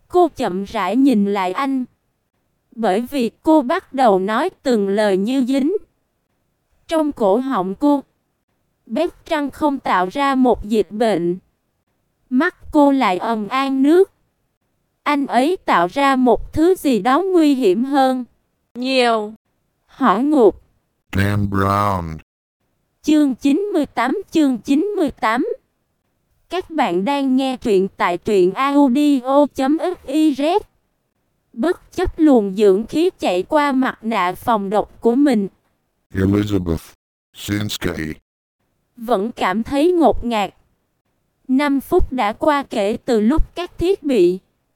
Cô chậm rãi nhìn lại anh. Bởi vì cô bắt đầu nói từng lời như dính. Trong cổ họng cô, bếp trăng không tạo ra một dịch bệnh. Mắt cô lại ầm an nước. Anh ấy tạo ra một thứ gì đó nguy hiểm hơn nhiều. Hỏa ngục. Dan Brown. Chương 98. Các bạn đang nghe truyện tại truyệnaudio.fiz. Bất chấp luồng dưỡng khí chạy qua mặt nạ phòng độc của mình, Elizabeth Sinsky. vẫn cảm thấy ngột ngạt. 5 phút đã qua kể từ lúc các thiết bị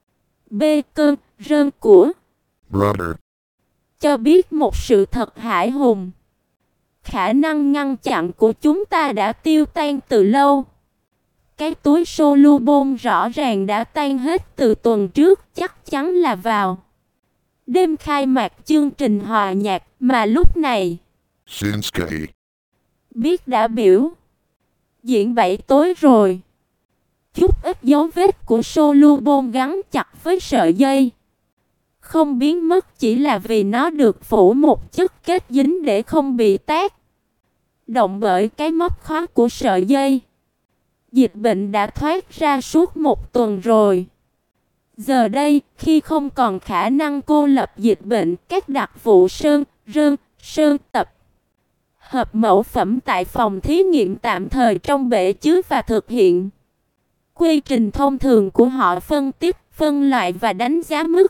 Baker rơn của Brother. cho biết một sự thật hãi hùng. Khả năng ngăn chặn của chúng ta đã tiêu tan từ lâu. Cái túi soluble rõ ràng đã tan hết từ tuần trước, chắc chắn là vào đêm khai mạc chương trình hòa nhạc mà lúc này Sinsky. biết đã biểu diễn 7 tối rồi. Chút ít dấu vết của soluble gắn chặt với sợi dây không biến mất chỉ là vì nó được phủ một chất kết dính để không bị tác động bởi cái móc khóa của sợi dây. Dịch bệnh đã thoát ra suốt một tuần rồi. Giờ đây, khi không còn khả năng cô lập dịch bệnh, các đặc vụ sơn tập hợp mẫu phẩm tại phòng thí nghiệm tạm thời trong bể chứa và thực hiện quy trình thông thường của họ, phân tích, phân loại và đánh giá mức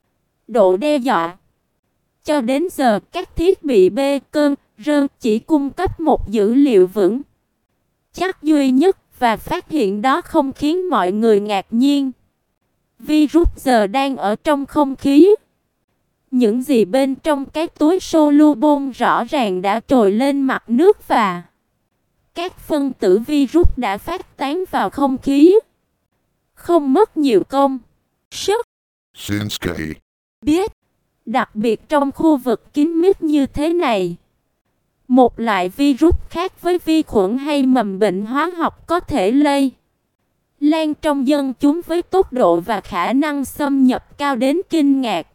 độ đe dọa. Cho đến giờ, các thiết bị Baker chỉ cung cấp một dữ liệu vững chắc duy nhất, và phát hiện đó không khiến mọi người ngạc nhiên. Virus giờ đang ở trong không khí. Những gì bên trong cái túi soluble rõ ràng đã trồi lên mặt nước và các phân tử virus đã phát tán vào không khí. Không mất nhiều công sức. Sinsky Biết, đặc biệt trong khu vực kín mít như thế này, một loại virus khác với vi khuẩn hay mầm bệnh hóa học có thể lây lan trong dân chúng với tốc độ và khả năng xâm nhập cao đến kinh ngạc.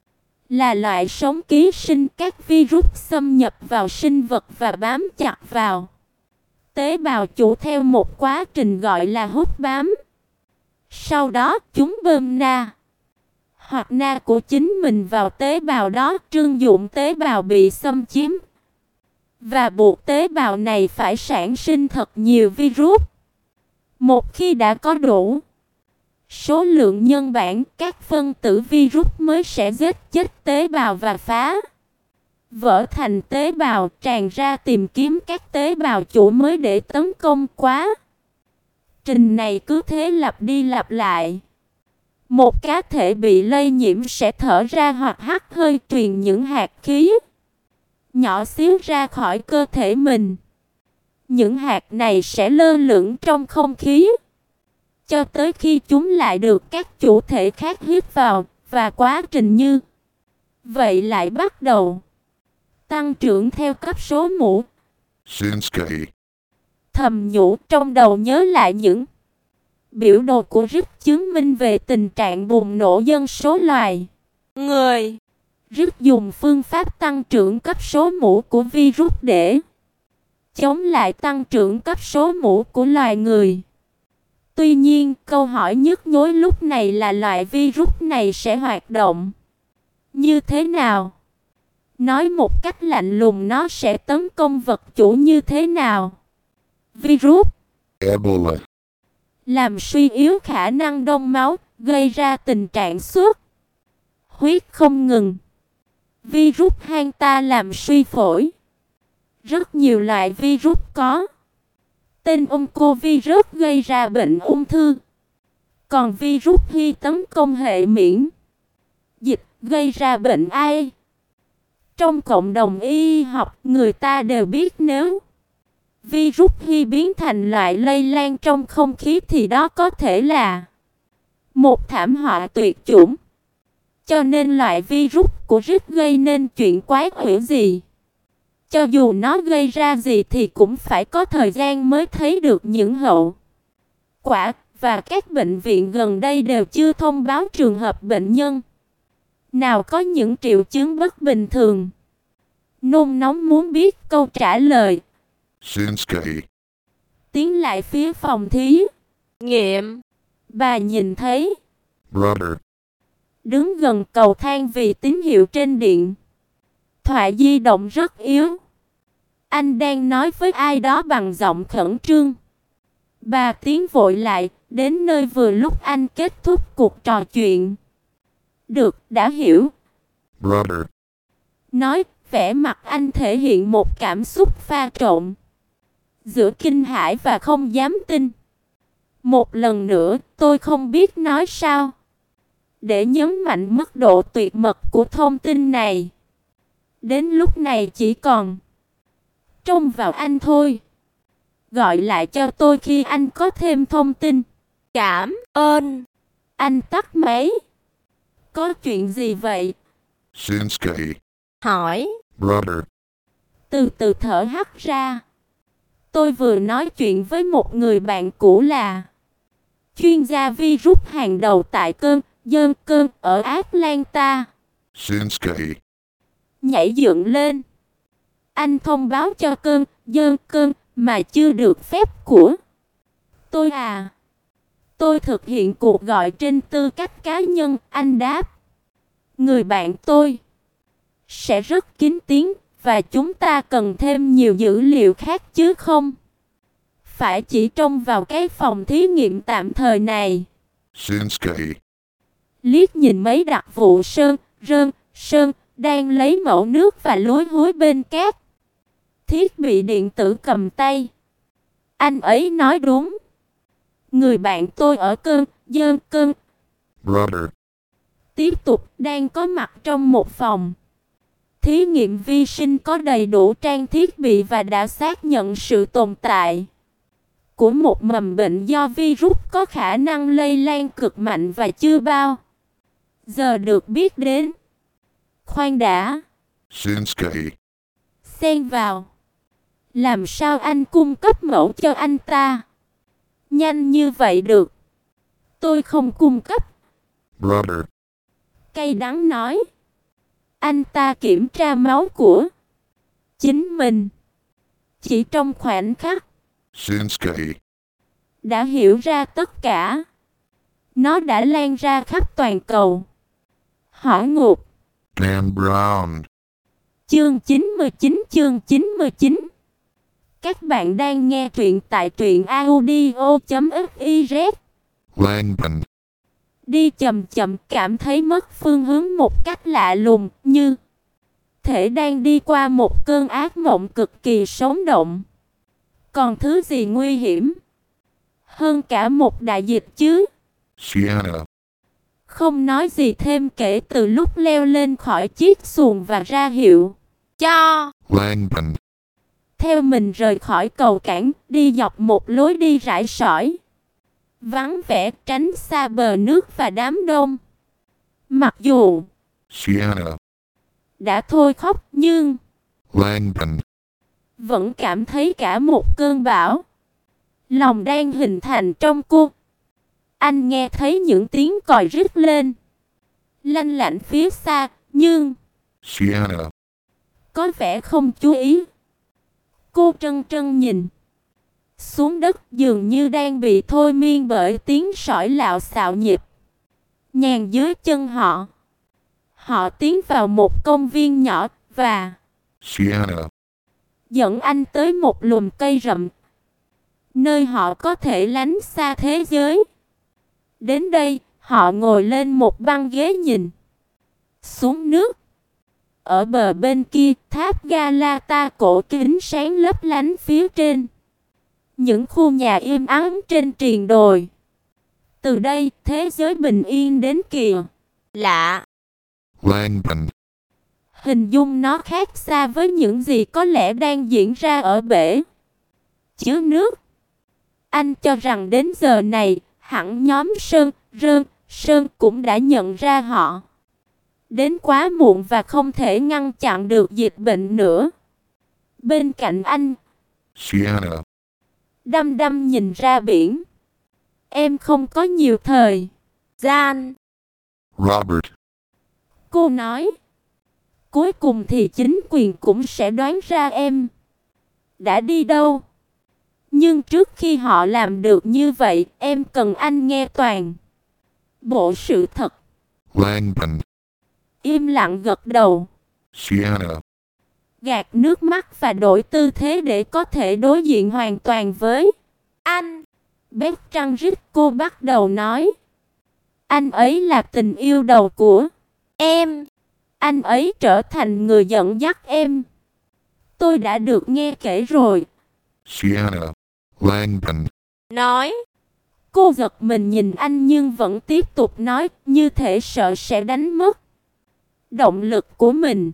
Là loại sống ký sinh, các virus xâm nhập vào sinh vật và bám chặt vào tế bào chủ theo một quá trình gọi là hút bám. Sau đó chúng bơm hoặc na của chính mình vào tế bào đó, trưng dụng tế bào bị xâm chiếm và buộc tế bào này phải sản sinh thật nhiều virus. Một khi đã có đủ số lượng nhân bản, các phân tử virus mới sẽ giết chết tế bào và phá vỡ thành tế bào, tràn ra tìm kiếm các tế bào chủ mới để tấn công. Quá trình này cứ thế lặp đi lặp lại. Một cá thể bị lây nhiễm sẽ thở ra hoặc hắt hơi, truyền những hạt khí nhỏ xíu ra khỏi cơ thể mình. Những hạt này sẽ lơ lửng trong không khí cho tới khi chúng lại được các chủ thể khác hít vào, và quá trình như vậy lại bắt đầu tăng trưởng theo cấp số mũ. Sinsky Thầm nhủ trong đầu, nhớ lại những biểu đồ của Rick chứng minh về tình trạng bùng nổ dân số loài người. Rick dùng phương pháp tăng trưởng cấp số mũ của virus để chống lại tăng trưởng cấp số mũ của loài người. Tuy nhiên, câu hỏi nhức nhối lúc này là loại virus này sẽ hoạt động như thế nào? Nói một cách lạnh lùng, nó sẽ tấn công vật chủ như thế nào? Virus Ebola. làm suy yếu khả năng đông máu, gây ra tình trạng xuất huyết không ngừng. Virus Hanta làm suy phổi. Rất nhiều loại virus có tên oncovirus gây ra bệnh ung thư. Còn virus Hy tấn công hệ miễn dịch, gây ra bệnh ai. Trong cộng đồng y học, người ta đều biết nếu virus Hy biến thành loại lây lan trong không khí thì đó có thể là một thảm họa tuyệt chủng. Cho nên loại virus của Rick gây nên chuyện quái quỷ gì, cho dù nó gây ra gì thì cũng phải có thời gian mới thấy được những hậu quả. và các bệnh viện gần đây đều chưa thông báo trường hợp bệnh nhân nào có những triệu chứng bất bình thường. Nôn nóng muốn biết câu trả lời. Shinsuke. Tiến lại phía phòng thí nghiệm. Bà nhìn thấy Brother. đứng gần cầu thang vì tín hiệu trên điện thoại di động rất yếu. Anh đang nói với ai đó bằng giọng khẩn trương. Bà tiến vội lại, đến nơi vừa lúc anh kết thúc cuộc trò chuyện. Được, đã hiểu. Brother. Nói, vẻ mặt anh thể hiện một cảm xúc pha trộn giữa kinh hãi và không dám tin. Một lần nữa, tôi không biết nói sao để nhấn mạnh mức độ tuyệt mật của thông tin này. Đến lúc này chỉ còn trông vào anh thôi. Gọi lại cho tôi khi anh có thêm thông tin. Cảm ơn. Anh tắt máy. Có chuyện gì vậy? Shinsuke. Hỏi. Brother. Từ từ thở hắt ra. Tôi vừa nói chuyện với một người bạn cũ là chuyên gia virus hàng đầu tại cơn ở Atlanta. Shinsuke. Nhảy dựng lên. Anh thông báo cho cơn mà chưa được phép của tôi à? Tôi thực hiện cuộc gọi trên tư cách cá nhân, anh đáp. Người bạn tôi sẽ rất kín tiếng và chúng ta cần thêm nhiều dữ liệu khác chứ không phải chỉ trông vào cái phòng thí nghiệm tạm thời này. Shinsuke. Liếc nhìn mấy đặc vụ Sơn đang lấy mẫu nước và lúi húi bên cát thiết bị điện tử cầm tay. Anh ấy nói đúng. Người bạn tôi ở cơn Brother. tiếp tục đang có mặt trong một phòng thí nghiệm vi sinh có đầy đủ trang thiết bị và đã xác nhận sự tồn tại của một mầm bệnh do virus có khả năng lây lan cực mạnh và chưa bao giờ được biết đến. Khoan đã. Shinsuke. Xen vào. Làm sao anh cung cấp mẫu cho anh ta nhanh như vậy được? Tôi không cung cấp. Brother. Cay đắng nói. Anh ta kiểm tra máu của chính mình chỉ trong khoảnh khắc. Shinsuke. Đã hiểu ra tất cả. Nó đã lan ra khắp toàn cầu. Hỏa ngục. Dan Brown. Chương 99. Các bạn đang nghe truyện tại truyệnaudio.fiz. Langdon. Đi chậm chậm cảm thấy mất phương hướng một cách lạ lùng, như thể đang đi qua một cơn ác mộng cực kỳ sống động. Còn thứ gì nguy hiểm hơn cả một đại dịch chứ? Sienna. Không nói gì thêm kể từ lúc leo lên khỏi chiếc xuồng và ra hiệu cho Langdon. theo mình rời khỏi cầu cảng, đi dọc một lối đi rải sỏi vắng vẻ, tránh xa bờ nước và đám đông. Mặc dù Sienna. đã thôi khóc nhưng Langdon. vẫn cảm thấy cả một cơn bão lòng đang hình thành trong cô. Anh nghe thấy những tiếng còi rít lên lanh lảnh phía xa, nhưng Sienna. có vẻ không chú ý. Cô trân trân nhìn xuống đất, dường như đang bị thôi miên bởi tiếng sỏi lạo xạo nhịp nhàng dưới chân họ. Họ tiến vào một công viên nhỏ và Sienna. dẫn anh tới một lùm cây rậm, nơi họ có thể lánh xa thế giới. Đến đây, họ ngồi lên một băng ghế nhìn xuống nước. Ở bờ bên kia, tháp Galata cổ kính sáng lấp lánh phía trên. Những khu nhà im ắng trên triền đồi. Từ đây, thế giới bình yên đến kìa. Lạ. Langdon. Hình dung nó khác xa với những gì có lẽ đang diễn ra ở bể chứa nước. Anh cho rằng đến giờ này, hẳn nhóm Sơn cũng đã nhận ra họ. Đến quá muộn và không thể ngăn chặn được dịch bệnh nữa. Bên cạnh anh, Sienna. đăm đăm nhìn ra biển. em không có nhiều thời gian. Robert, Cô nói. Cuối cùng thì chính quyền cũng sẽ đoán ra em đã đi đâu. Nhưng trước khi họ làm được như vậy, em cần anh nghe toàn bộ sự thật. Langdon, Im lặng gật đầu, Sienna, gạt nước mắt và đổi tư thế để có thể đối diện hoàn toàn với Anh. Bertrand. Cô bắt đầu nói. Anh ấy là tình yêu đầu của Em. anh ấy trở thành người dẫn dắt em. Tôi đã được nghe kể rồi. Sienna, Langdon, Nói. Cô giật mình nhìn anh nhưng vẫn tiếp tục nói, như thể sợ sẽ đánh mất động lực của mình.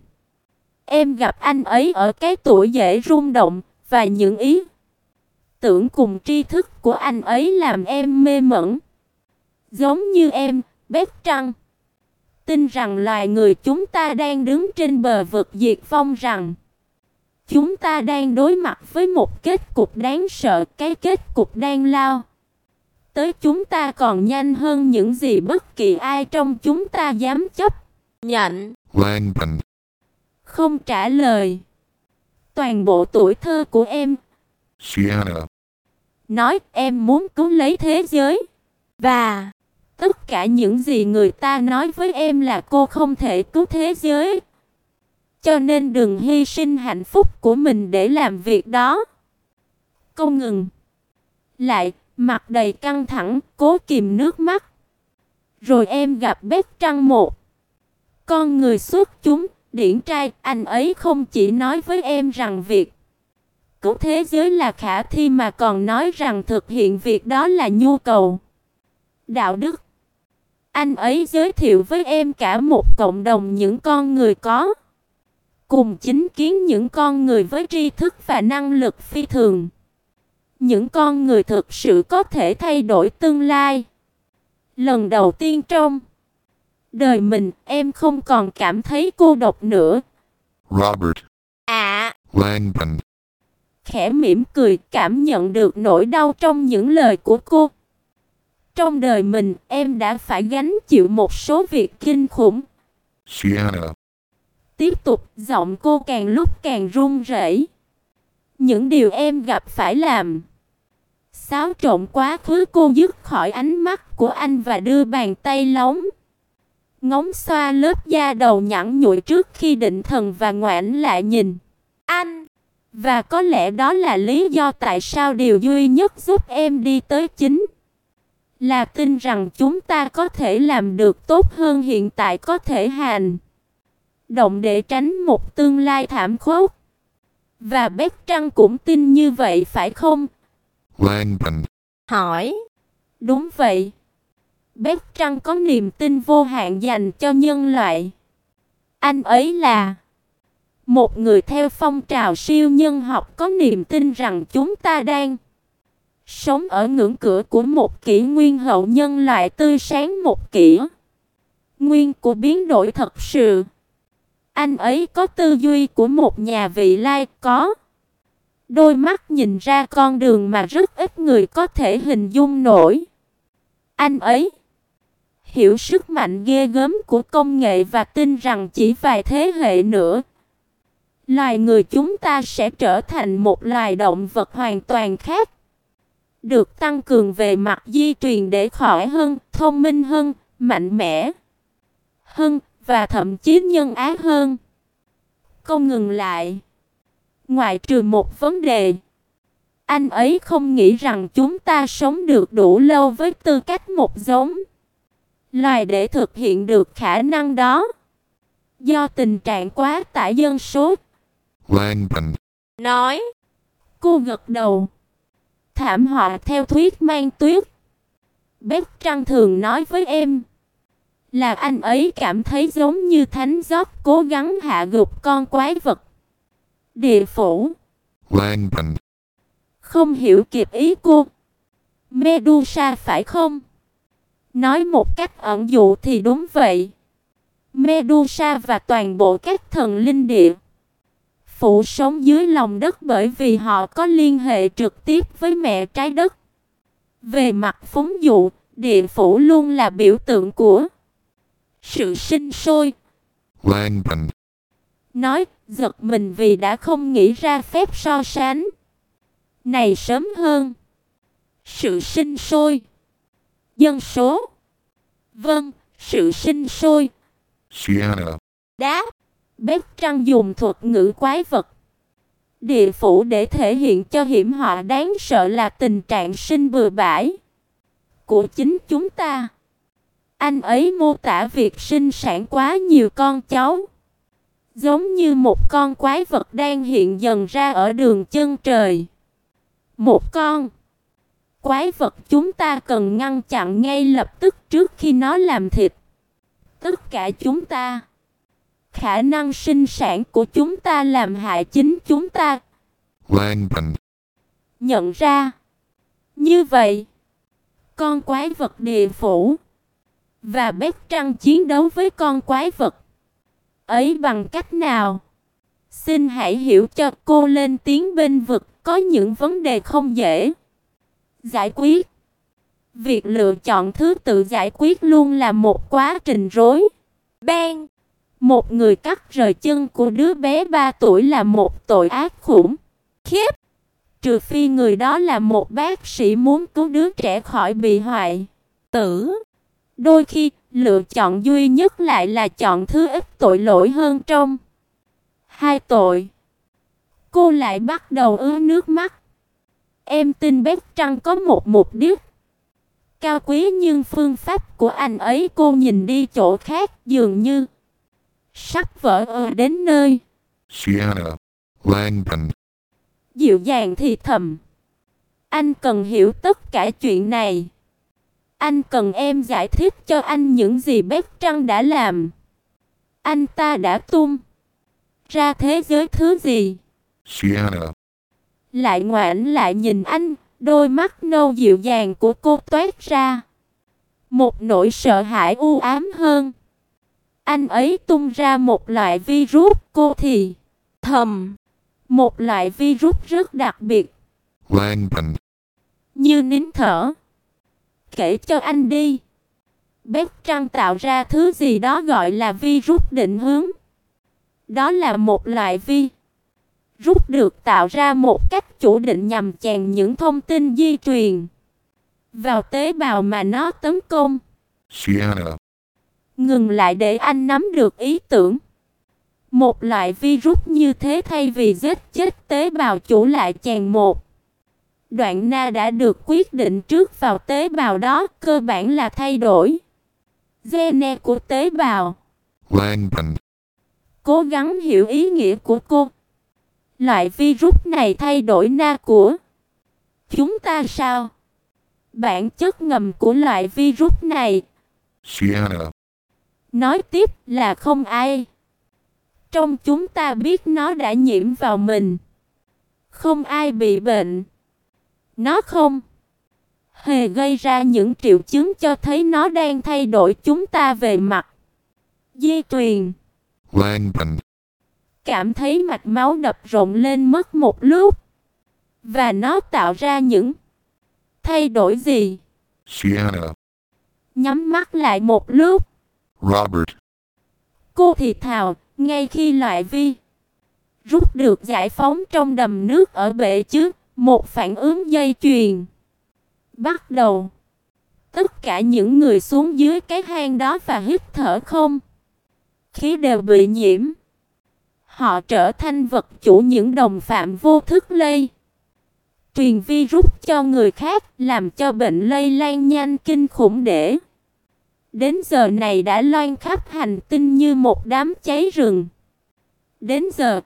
Em gặp anh ấy ở cái tuổi dễ rung động, và những ý tưởng cùng tri thức của anh ấy làm em mê mẩn. Giống như em, Bertrand, tin rằng loài người chúng ta đang đứng trên bờ vực diệt vong, rằng chúng ta đang đối mặt với một kết cục đáng sợ, cái kết cục đang lao tới chúng ta còn nhanh hơn những gì bất kỳ ai trong chúng ta dám chấp Nhận. Langdon, không trả lời. Toàn bộ tuổi thơ của em, Sienna, nói em muốn cứu lấy thế giới. Và Tất cả những gì người ta nói với em là cô không thể cứu thế giới. Cho nên đừng hy sinh hạnh phúc của mình để làm việc đó. Cô ngừng lại, mặt đầy căng thẳng, cố kìm nước mắt. Rồi em gặp Bertrand, một con người xuất chúng, điển trai. Anh ấy không chỉ nói với em rằng việc cứu thế giới là khả thi, mà còn nói rằng thực hiện việc đó là nhu cầu đạo đức. Anh ấy giới thiệu với em cả một cộng đồng những con người có cùng chính kiến, những con người với tri thức và năng lực phi thường, những con người thực sự có thể thay đổi tương lai. Lần đầu tiên trong đời mình, em không còn cảm thấy cô độc nữa. Robert, ạ. Langdon, Khẽ mỉm cười, cảm nhận được nỗi đau trong những lời của cô. Trong đời mình, em đã phải gánh chịu một số việc kinh khủng. Sienna, Tiếp tục, giọng cô càng lúc càng run rẩy. Những điều em gặp phải làm xáo trộn quá khứ cô. Dứt khỏi ánh mắt của anh và đưa bàn tay lóng ngóng xoa lớp da đầu nhẵn nhụi trước khi định thần và ngoảnh lại nhìn Anh. Và có lẽ đó là lý do tại sao điều duy nhất giúp em đi tới chính là tin rằng chúng ta có thể làm được tốt hơn hiện tại, có thể hành động để tránh một tương lai thảm khốc. Và Bertrand cũng tin như vậy phải không? Langdon, Hỏi. Đúng vậy. Bertrand có niềm tin vô hạn dành cho nhân loại. Anh ấy là một người theo phong trào siêu nhân học, có niềm tin rằng chúng ta đang sống ở ngưỡng cửa của một kỷ nguyên hậu nhân loại tươi sáng, một kỷ nguyên của biến đổi thật sự. Anh ấy có tư duy của một nhà vị lai, có đôi mắt nhìn ra con đường mà rất ít người có thể hình dung nổi. Anh ấy hiểu sức mạnh ghê gớm của công nghệ và tin rằng chỉ vài thế hệ nữa, loài người chúng ta sẽ trở thành một loài động vật hoàn toàn khác, được tăng cường về mặt di truyền để khỏe hơn, thông minh hơn, mạnh mẽ hơn và thậm chí nhân ái hơn. Cô ngừng lại. Ngoại trừ một vấn đề, anh ấy không nghĩ rằng chúng ta sống được đủ lâu với tư cách một giống loài để thực hiện được khả năng đó. Do tình trạng quá tải dân số. Langdon, Nói. Cô gật đầu. Thảm họa theo thuyết mang tuyết. Bertrand thường nói với em là anh ấy cảm thấy giống như thánh giót cố gắng hạ gục con quái vật địa phủ. Langdon, Không hiểu kịp ý cô. Medusa phải không? Nói một cách ẩn dụ thì đúng vậy. Medusa và toàn bộ các thần linh địa phủ sống dưới lòng đất bởi vì họ có liên hệ trực tiếp với mẹ trái đất. Về mặt phúng dụ, địa phủ luôn là biểu tượng của sự sinh sôi. Langdon. Nói, giật mình vì đã không nghĩ ra phép so sánh này sớm hơn. Sự sinh sôi. Dân số. Vâng, sự sinh sôi. Sienna. Đáp. Bếp Trăng dùng thuật ngữ quái vật địa phủ để thể hiện cho hiểm họa đáng sợ là tình trạng sinh bừa bãi của chính chúng ta. Anh ấy mô tả việc sinh sản quá nhiều con cháu, giống như một con quái vật đang hiện dần ra ở đường chân trời. Một con quái vật chúng ta cần ngăn chặn ngay lập tức trước khi nó làm thịt tất cả chúng ta. Khả năng sinh sản của chúng ta làm hại chính chúng ta. Langdon. Nhận ra như vậy, con quái vật địa phủ và Bếp Trăng chiến đấu với con quái vật ấy bằng cách nào? Xin hãy hiểu cho cô lên tiếng bên vực có những vấn đề không dễ giải quyết. Việc lựa chọn thứ tự giải quyết luôn là một quá trình rối beng. Một người cắt rời chân của đứa bé 3 tuổi là một tội ác khủng khiếp. Trừ phi người đó là một bác sĩ muốn cứu đứa trẻ khỏi bị hoại tử. Đôi khi, lựa chọn duy nhất lại là chọn thứ ít tội lỗi hơn trong hai tội. Cô lại bắt đầu ứa nước mắt. Em tin Bếp Trăng có một mục đích cao quý, nhưng phương pháp của anh ấy cô nhìn đi chỗ khác dường như sắp vỡ đến nơi. Sienna. Langdon. Dịu dàng thì thầm. Anh cần hiểu tất cả chuyện này. Anh cần em giải thích cho anh những gì Bếp Trăng đã làm. Anh ta đã tung ra thế giới thứ gì? Sienna. Lại ngoảnh lại nhìn anh, đôi mắt nâu dịu dàng của cô toát ra một nỗi sợ hãi u ám hơn. Anh ấy tung ra một loại virus, cô thì thầm. Một loại virus rất đặc biệt. Langdon. Như nín thở. Kể cho anh đi. Bếp Trăng tạo ra thứ gì đó gọi là virus định hướng. Đó là một loại virus được tạo ra một cách chủ định nhằm chèn những thông tin di truyền vào tế bào mà nó tấn công. Sienna. Ngừng lại để anh nắm được ý tưởng. Một loại virus như thế thay vì giết chết tế bào chủ lại chèn một đoạn na đã được quyết định trước vào tế bào đó, cơ bản là thay đổi gene của tế bào. Langdon. Cố gắng hiểu ý nghĩa của cô. Loại virus này thay đổi na của chúng ta sao? Bản chất ngầm của loại virus này, Sienna. nói tiếp, là không ai trong chúng ta biết nó đã nhiễm vào mình. Không ai bị bệnh. Nó không hề gây ra những triệu chứng cho thấy nó đang thay đổi chúng ta về mặt di truyền. Langdon. Cảm thấy mạch máu đập rộn lên mất một lúc. Và nó tạo ra những thay đổi gì? Sienna. Nhắm mắt lại một lúc. Robert. Cô thì thào, ngay khi loại rút được giải phóng trong đầm nước ở bể trước, một phản ứng dây chuyền bắt đầu. Tất cả những người xuống dưới cái hang đó và hít thở không khí đều bị nhiễm. Họ trở thành vật chủ những đồng phạm vô thức lây truyền virus cho người khác, làm cho bệnh lây lan nhanh kinh khủng để đến giờ này đã loan khắp hành tinh như một đám cháy rừng. Đến giờ,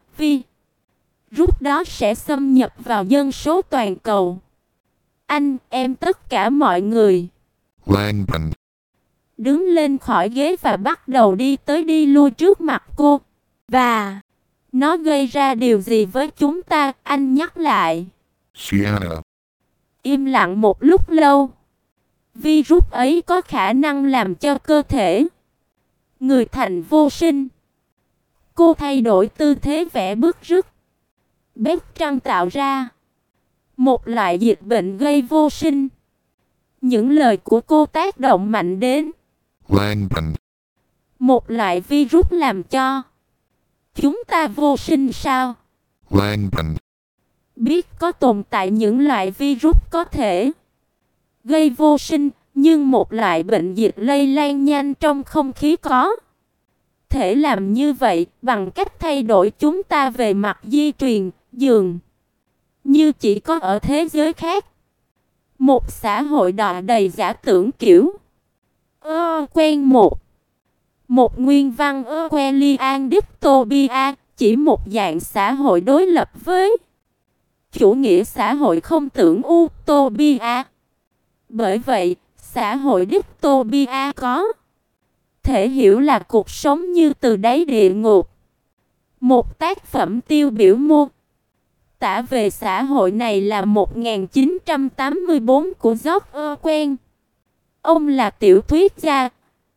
virus đó sẽ xâm nhập vào dân số toàn cầu. Anh, em, tất cả mọi người Langdon. đứng lên khỏi ghế và bắt đầu đi tới đi lui trước mặt cô. Và nó gây ra điều gì với chúng ta? Anh nhắc lại. Sienna. Im lặng một lúc lâu. Virus ấy có khả năng làm cho cơ thể người thành vô sinh. Cô thay đổi tư thế vẽ bức rứt. Bếp Trăng tạo ra một loại dịch bệnh gây vô sinh. Những lời của cô tác động mạnh đến Langbin. một loại virus làm cho chúng ta vô sinh sao? Langbin. Biết có tồn tại những loại virus có thể gây vô sinh, nhưng một loại bệnh dịch lây lan nhanh trong không khí có thể làm như vậy bằng cách thay đổi chúng ta về mặt di truyền, dường như chỉ có ở thế giới khác. Một xã hội đọa đầy giả tưởng kiểu quen một nguyên văn Orwellian dystopia, chỉ một dạng xã hội đối lập với chủ nghĩa xã hội không tưởng utopia. Bởi vậy, xã hội dystopia có thể hiểu là cuộc sống như từ đáy địa ngục. Một tác phẩm tiêu biểu mô tả về xã hội này là 1984 của George Orwell. Ông là tiểu thuyết gia,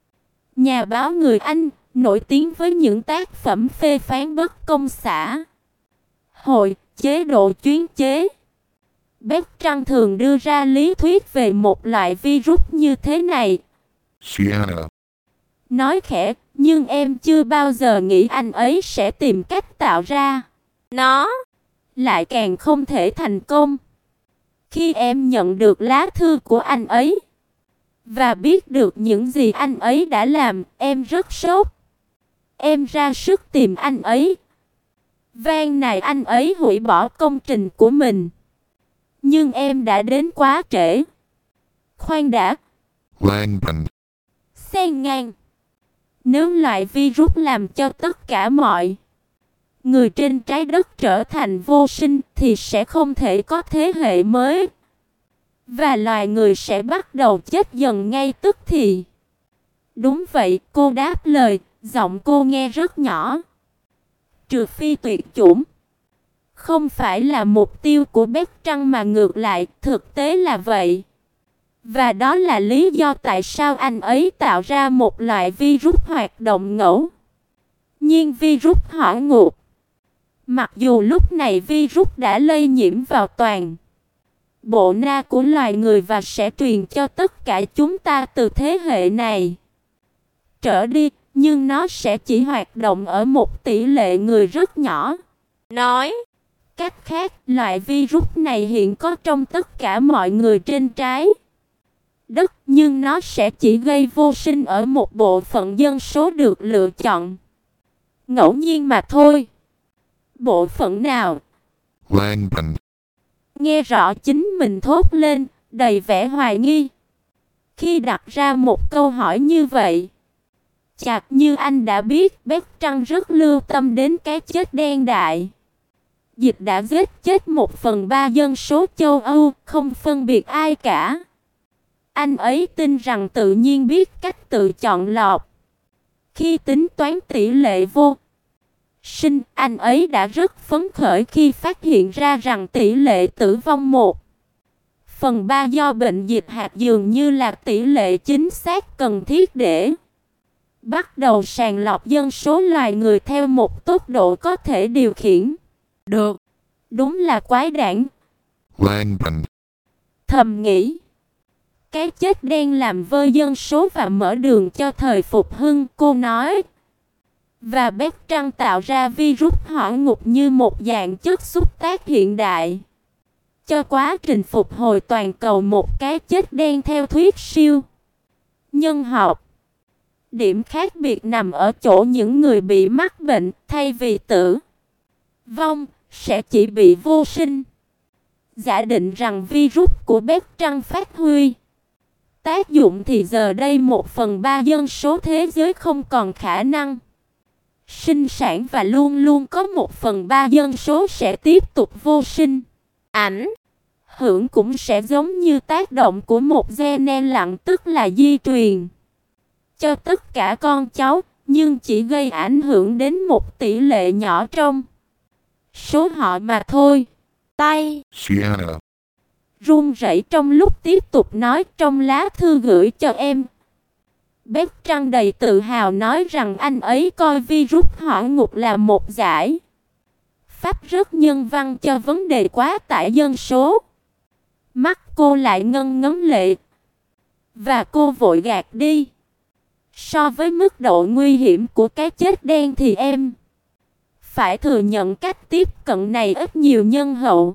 nhà báo người Anh, nổi tiếng với những tác phẩm phê phán bất công xã hội, chế độ chuyên chế. Bertrand thường đưa ra lý thuyết về một loại virus như thế này. Sienna. Nói khẽ, nhưng em chưa bao giờ nghĩ anh ấy sẽ tìm cách tạo ra Nó. lại càng không thể thành công. Khi em nhận được lá thư của anh ấy và biết được những gì anh ấy đã làm, em rất sốt. Em ra sức tìm anh ấy, van nài anh ấy hủy bỏ công trình của mình. Nhưng em đã đến quá trễ. Khoan đã. Langbin. Xen ngang. Nếu loại virus làm cho tất cả mọi người trên trái đất trở thành vô sinh thì sẽ không thể có thế hệ mới. Và loài người sẽ bắt đầu chết dần ngay tức thì. Đúng vậy, cô đáp lời, giọng cô nghe rất nhỏ. Trừ phi tuyệt chủng. Không phải là mục tiêu của Bertrand mà ngược lại, thực tế là vậy. Và đó là lý do tại sao anh ấy tạo ra một loại virus hoạt động ngẫu nhiên, virus hỏa ngục. Mặc dù lúc này virus đã lây nhiễm vào toàn bộ na của loài người và sẽ truyền cho tất cả chúng ta từ thế hệ này trở đi, nhưng nó sẽ chỉ hoạt động ở một tỷ lệ người rất nhỏ. Nói cách khác, loại virus này hiện có trong tất cả mọi người trên trái đất, nhưng nó sẽ chỉ gây vô sinh ở một bộ phận dân số được lựa chọn ngẫu nhiên mà thôi. Bộ phận nào? Langbin. Nghe rõ chính mình thốt lên, đầy vẻ hoài nghi. Khi đặt ra một câu hỏi như vậy, chạc như anh đã biết, Bertrand rất lưu tâm đến cái chết đen đại. Dịch đã giết chết 1/3 dân số châu Âu, không phân biệt ai cả. Anh ấy tin rằng tự nhiên biết cách tự chọn lọc. Khi tính toán tỷ lệ vô sinh, anh ấy đã rất phấn khởi khi phát hiện ra rằng tỷ lệ tử vong 1/3 do bệnh dịch hạt dường như là tỷ lệ chính xác cần thiết để bắt đầu sàng lọc dân số loài người theo một tốc độ có thể điều khiển được. Đúng là quái đản. Langbin. Thầm nghĩ. Cái chết đen làm vơi dân số và mở đường cho thời phục hưng, cô nói. Và Bertrand tạo ra virus hỏa ngục như một dạng chất xúc tác hiện đại cho quá trình phục hồi toàn cầu một cái chết đen theo thuyết siêu nhân học. Điểm khác biệt nằm ở chỗ những người bị mắc bệnh thay vì tử vong sẽ chỉ bị vô sinh. Giả định rằng virus của Bertrand phát huy tác dụng thì giờ đây 1/3 dân số thế giới không còn khả năng sinh sản và luôn luôn có 1/3 dân số sẽ tiếp tục vô sinh. ảnh hưởng cũng sẽ giống như tác động của một gene lặng, tức là di truyền cho tất cả con cháu, nhưng chỉ gây ảnh hưởng đến một tỷ lệ nhỏ trong số họ mà thôi. tay Sienna. Run rẩy trong lúc tiếp tục nói. Trong lá thư gửi cho em, Bertrand đầy tự hào nói rằng anh ấy coi virus hỏa ngục là một giải pháp rất nhân văn cho vấn đề quá tải dân số. Mắt cô lại ngân ngấn lệ. Và cô vội gạt đi. So với mức độ nguy hiểm của cái chết đen thì em phải thừa nhận cách tiếp cận này ít nhiều nhân hậu.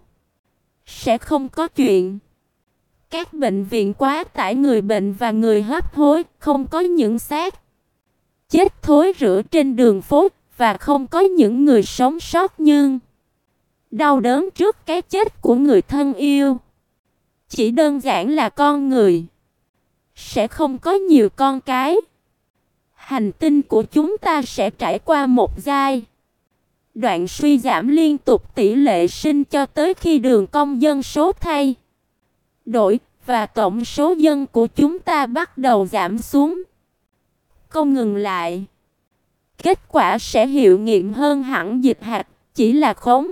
Sẽ không có chuyện. Các bệnh viện quá tải người bệnh và người hấp hối, không có những xác chết thối rữa trên đường phố và không có những người sống sót nhưng đau đớn trước cái chết của người thân yêu. Chỉ đơn giản là con người sẽ không có nhiều con cái. Hành tinh của chúng ta sẽ trải qua một giai đoạn suy giảm liên tục tỷ lệ sinh cho tới khi đường cong dân số thay đổi và tổng số dân của chúng ta bắt đầu giảm xuống. Không ngừng lại. Kết quả sẽ hiệu nghiệm hơn hẳn dịch hạt, chỉ là khống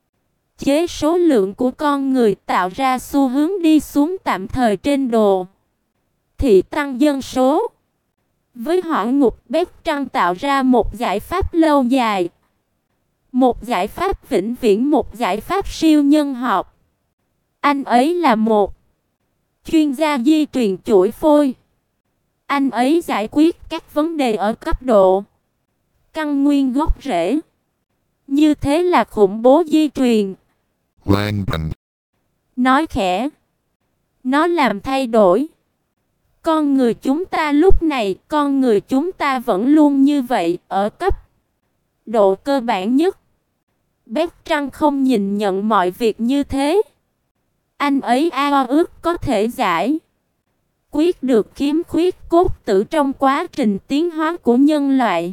chế số lượng của con người tạo ra xu hướng đi xuống tạm thời trên đồ thị tăng dân số. Với hỏa ngục Bertrand tạo ra một giải pháp lâu dài, một giải pháp vĩnh viễn, một giải pháp siêu nhân học. Anh ấy là một chuyên gia di truyền chuỗi phôi. Anh ấy giải quyết các vấn đề ở cấp độ căn nguyên gốc rễ. Như thế là khủng bố di truyền. Langdon. Nói khẽ. Nó làm thay đổi. Con người chúng ta lúc này, con người chúng ta vẫn luôn như vậy, ở cấp độ cơ bản nhất. Bertrand không nhìn nhận mọi việc như thế. Anh ấy ao ước có thể giải quyết được khiếm khuyết cốt tử trong quá trình tiến hóa của nhân loại.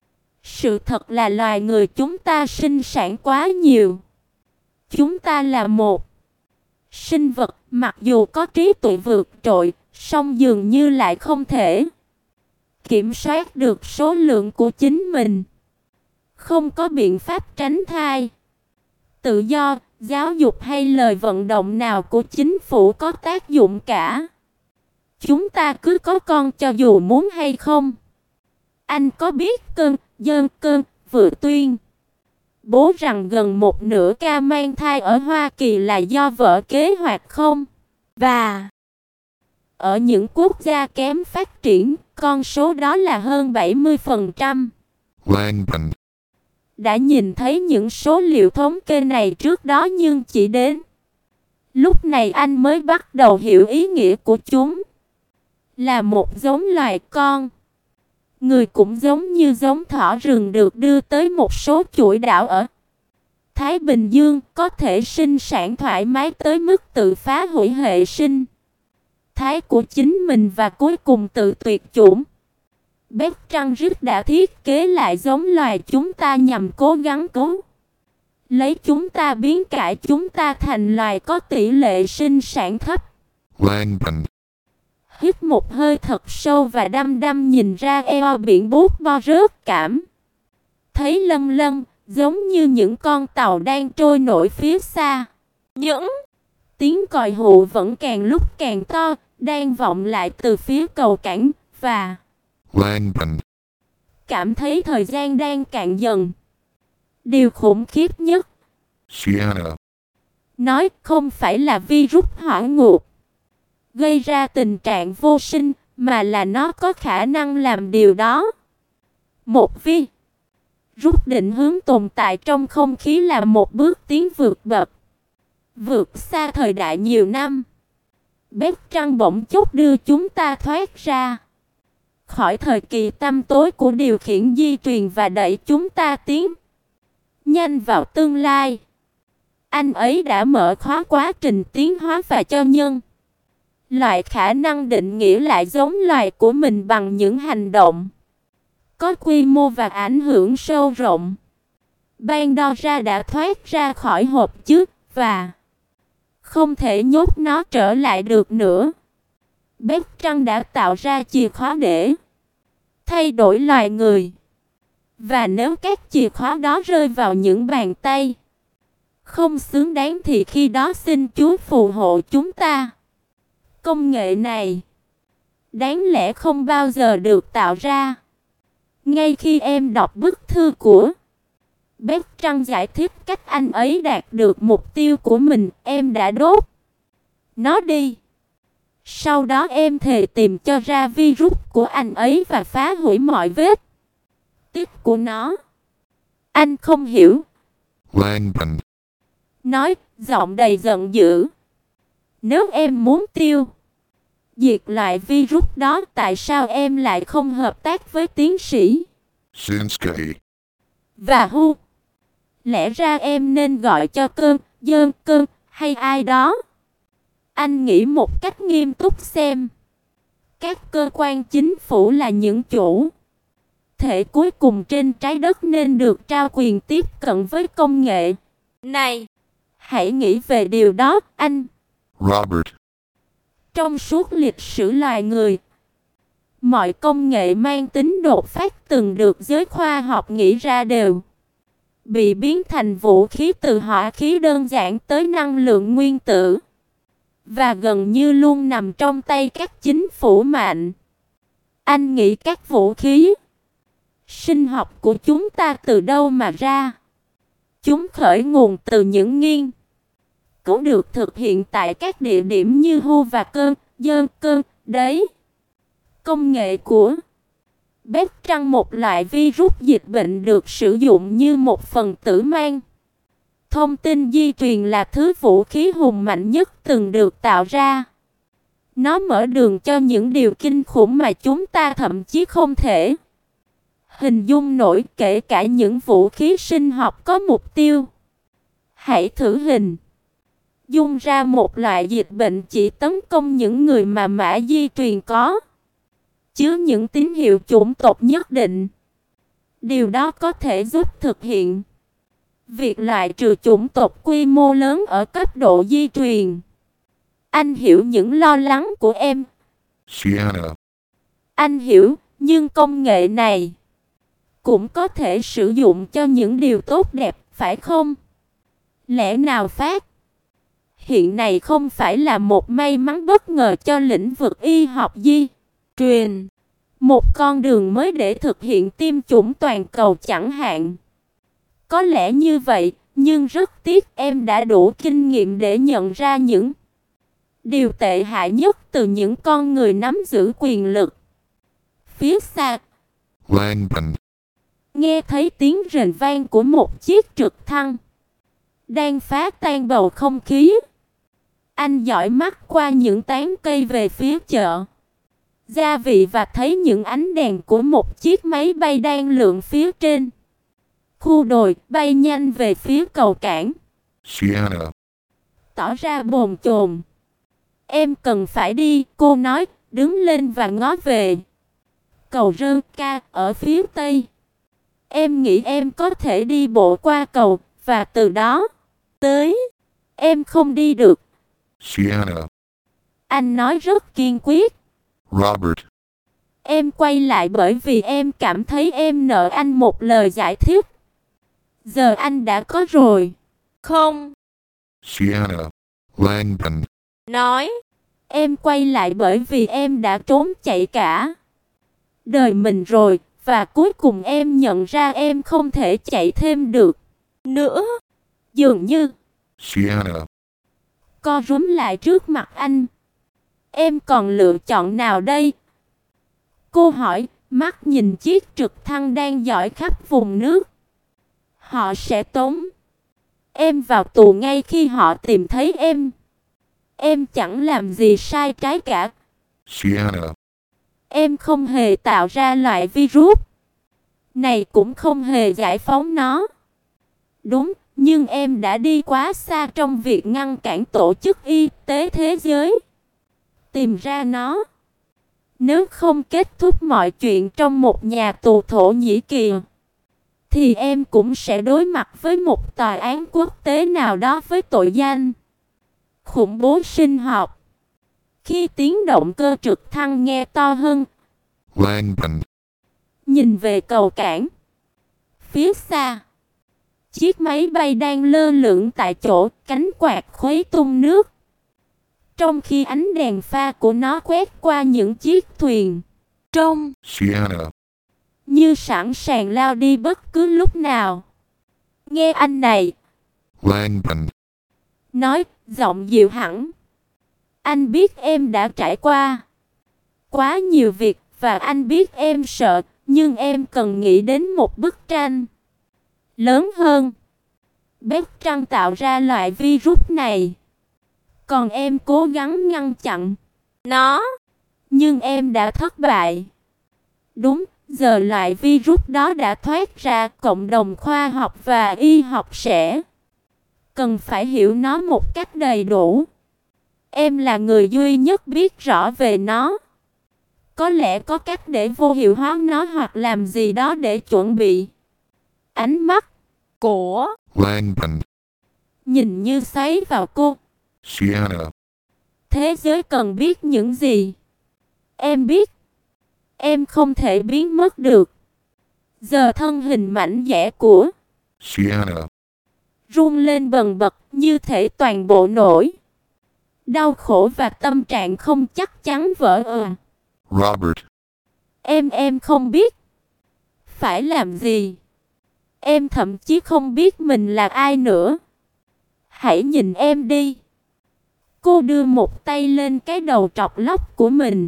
Sự thật là loài người chúng ta sinh sản quá nhiều. Chúng ta là một sinh vật mặc dù có trí tuệ vượt trội, song dường như lại không thể kiểm soát được số lượng của chính mình. Không có biện pháp tránh thai, tự do, giáo dục hay lời vận động nào của chính phủ có tác dụng cả. Chúng ta cứ có con cho dù muốn hay không. Anh có biết cơn vừa tuyên bố rằng gần một nửa ca mang thai ở Hoa Kỳ là do vợ kế hoạch không? Và ở những quốc gia kém phát triển, con số đó là hơn 70%. Langdon. Đã nhìn thấy những số liệu thống kê này trước đó nhưng chỉ đến lúc này anh mới bắt đầu hiểu ý nghĩa của chúng. Là một giống loài con, người cũng giống như giống thỏ rừng được đưa tới một số chuỗi đảo ở Thái Bình Dương, có thể sinh sản thoải mái tới mức tự phá hủy hệ sinh thái của chính mình và cuối cùng tự tuyệt chủng. Bertrand đã thiết kế lại giống loài chúng ta nhằm cố gắng cứu lấy chúng ta, biến cải chúng ta thành loài có tỷ lệ sinh sản thấp. Langdon. Hít một hơi thật sâu và đăm đăm nhìn ra eo biển bút bo rớt cảm. Thấy lâng lâng, giống như những con tàu đang trôi nổi phía xa. Những tiếng còi hụ vẫn càng lúc càng to, đang vọng lại từ phía cầu cảng, và Langdon. cảm thấy thời gian đang cạn dần. Điều khủng khiếp nhất, Sienna. nói không phải là virus hỏa ngục gây ra tình trạng vô sinh, mà là nó có khả năng làm điều đó. Một virus định hướng tồn tại trong không khí là một bước tiến vượt bậc, vượt xa thời đại nhiều năm. Bertrand bỗng chốc đưa chúng ta thoát ra khỏi thời kỳ tăm tối của điều khiển di truyền và đẩy chúng ta tiến nhanh vào tương lai. Anh ấy đã mở khóa quá trình tiến hóa và cho nhân loại khả năng định nghĩa lại giống loài của mình bằng những hành động có quy mô và ảnh hưởng sâu rộng. Pandora đã thoát ra khỏi hộp trước và không thể nhốt nó trở lại được nữa. Bertrand đã tạo ra chìa khóa để thay đổi loài người. Và nếu các chìa khóa đó rơi vào những bàn tay không xứng đáng thì khi đó xin Chúa phù hộ chúng ta. Công nghệ này đáng lẽ không bao giờ được tạo ra. Ngay khi em đọc bức thư của Bertrand giải thích cách anh ấy đạt được mục tiêu của mình, em đã đốt nó đi. Sau đó em thề tìm cho ra virus của anh ấy và phá hủy mọi vết tích của nó. Anh không hiểu. Langdon. Nói, giọng đầy giận dữ. Nếu em muốn diệt loại virus đó, tại sao em lại không hợp tác với tiến sĩ Shinsky. và Hu? Lẽ ra em nên gọi cho Cơn hay ai đó. Anh nghĩ một cách nghiêm túc xem. Các cơ quan chính phủ là những chủ thể cuối cùng trên trái đất nên được trao quyền tiếp cận với công nghệ. Này, hãy nghĩ về điều đó, anh. Robert. Trong suốt lịch sử loài người, mọi công nghệ mang tính đột phát từng được giới khoa học nghĩ ra đều bị biến thành vũ khí, từ hỏa khí đơn giản tới năng lượng nguyên tử, và gần như luôn nằm trong tay các chính phủ mạnh. Anh nghĩ các vũ khí sinh học của chúng ta từ đâu mà ra? Chúng khởi nguồn từ những nghiên cứu được thực hiện tại các địa điểm như Hu và Cơn đấy. Công nghệ của Bertrand, một loại virus dịch bệnh được sử dụng như một phần tử mang thông tin di truyền, là thứ vũ khí hùng mạnh nhất từng được tạo ra. Nó mở đường cho những điều kinh khủng mà chúng ta thậm chí không thể hình dung nổi, kể cả những vũ khí sinh học có mục tiêu. Hãy thử hình dung ra một loại dịch bệnh chỉ tấn công những người mà mã di truyền có chứa những tín hiệu chủng tộc nhất định. Điều đó có thể giúp thực hiện việc loại trừ chủng tộc quy mô lớn ở cấp độ di truyền. Anh hiểu những lo lắng của em. Sienna. Anh hiểu, nhưng công nghệ này cũng có thể sử dụng cho những điều tốt đẹp, phải không? Lẽ nào phát hiện này không phải là một may mắn bất ngờ cho lĩnh vực y học di truyền? Một con đường mới để thực hiện tiêm chủng toàn cầu chẳng hạn. Có lẽ như vậy, nhưng rất tiếc em đã đủ kinh nghiệm để nhận ra những điều tệ hại nhất từ những con người nắm giữ quyền lực. Phía xa, Langdon. nghe thấy tiếng rền vang của một chiếc trực thăng đang phá tan bầu không khí. Anh dõi mắt qua những tán cây về phía chợ gia vị và thấy những ánh đèn của một chiếc máy bay đang lượn phía trên khu đồi, bay nhanh về phía cầu cảng. Sienna. Tỏ ra bồn chồn. Em cần phải đi, cô nói, đứng lên và ngó về cầu Rơ Ca ở phía tây. Em nghĩ em có thể đi bộ qua cầu và từ đó tới. Em không đi được. Sienna. Anh nói rất kiên quyết. Robert. Em quay lại bởi vì em cảm thấy em nợ anh một lời giải thích. Giờ anh đã có rồi. không, Sienna. Langdon. nói, Em quay lại bởi vì em đã trốn chạy cả đời mình rồi, và cuối cùng em nhận ra em không thể chạy thêm được nữa. dường như Sienna. co rúm lại trước mặt anh. Em còn lựa chọn nào đây? Cô hỏi, mắt nhìn chiếc trực thăng đang dõi khắp vùng nước. Họ sẽ tống em vào tù ngay khi họ tìm thấy em. Em chẳng làm gì sai trái cả. Sienna. Em không hề tạo ra loại virus này, cũng không hề giải phóng nó. Đúng, nhưng em đã đi quá xa trong việc ngăn cản Tổ chức Y tế Thế giới tìm ra nó. Nếu không kết thúc mọi chuyện trong một nhà tù Thổ Nhĩ Kỳ, thì em cũng sẽ đối mặt với một tòa án quốc tế nào đó với tội danh khủng bố sinh học. Khi tiếng động cơ trực thăng nghe to hơn, Langdon. nhìn về cầu cảng. Phía xa, chiếc máy bay đang lơ lửng tại chỗ, cánh quạt khuấy tung nước, trong khi ánh đèn pha của nó quét qua những chiếc thuyền Trông, Sienna. như sẵn sàng lao đi bất cứ lúc nào. Nghe anh này Langdon. nói, giọng dịu hẳn. Anh biết em đã trải qua quá nhiều việc và anh biết em sợ, nhưng em cần nghĩ đến một bức tranh lớn hơn. Bertrand tạo ra loại virus này, còn em cố gắng ngăn chặn nó. Nhưng em đã thất bại. Đúng, giờ loại virus đó đã thoát ra, cộng đồng khoa học và y học sẽ cần phải hiểu nó một cách đầy đủ. Em là người duy nhất biết rõ về nó. Có lẽ có cách để vô hiệu hóa nó hoặc làm gì đó để chuẩn bị. Ánh mắt Của Langdon. nhìn như xoáy vào cô. Sienna. Thế giới cần biết những gì? Em biết. Em không thể biến mất được. Giờ thân hình mảnh dẻ của Sienna. run lên bần bật, như thể toàn bộ nỗi đau khổ và tâm trạng không chắc chắn vỡ òa. Robert. Em không biết phải làm gì. Em thậm chí không biết mình là ai nữa. Hãy nhìn em đi. Cô đưa một tay lên cái đầu trọc lóc của mình.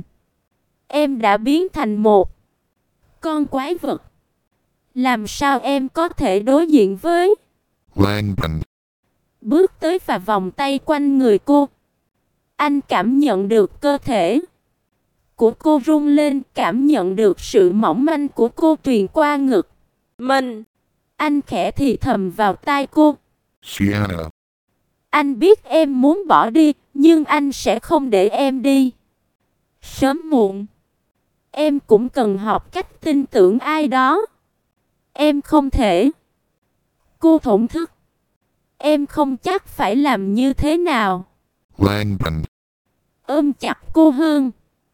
Em đã biến thành một con quái vật. Làm sao em có thể đối diện với? Langdon. Bước tới và vòng tay quanh người cô. Anh cảm nhận được cơ thể của cô rung lên, cảm nhận được sự mỏng manh của cô truyền qua ngực mình. Anh khẽ thì thầm vào tai cô. Sienna. Anh biết em muốn bỏ đi, nhưng anh sẽ không để em đi. Sớm muộn, em cũng cần học cách tin tưởng ai đó. Em không thể. Cô thổn thức. Em không chắc phải làm như thế nào. Langdon. Ôm chặt cô hơn.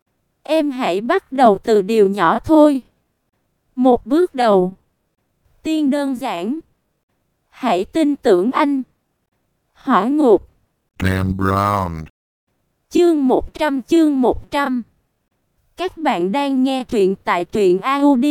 Em hãy bắt đầu từ điều nhỏ thôi. Một bước đầu tiên đơn giản. Hãy tin tưởng anh. Hỏa ngục. Dan Brown. Chương 100. Các bạn đang nghe truyện tại truyện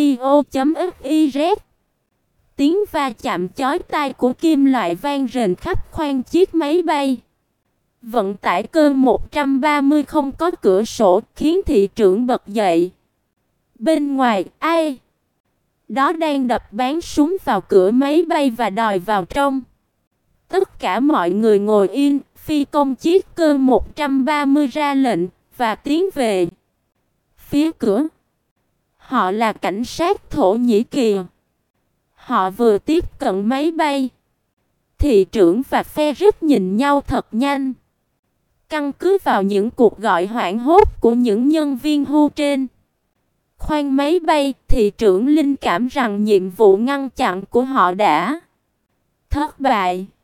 audio.fiz. Tiếng va chạm chói tai của kim loại vang rền khắp khoang chiếc máy bay. Vận tải cơ 130 không có cửa sổ khiến thị trưởng bật dậy. Bên ngoài, ai đó đang đập báng súng vào cửa máy bay và đòi vào trong. Tất cả mọi người ngồi yên, phi công chiếc cơ 130 ra lệnh và tiến về phía cửa. Họ là cảnh sát Thổ Nhĩ Kỳ. Họ vừa tiếp cận máy bay. Thị trưởng và Ferris nhìn nhau thật nhanh. Căn cứ vào những cuộc gọi hoảng hốt của những nhân viên hưu trên khoang máy bay, thị trưởng linh cảm rằng nhiệm vụ ngăn chặn của họ đã thất bại.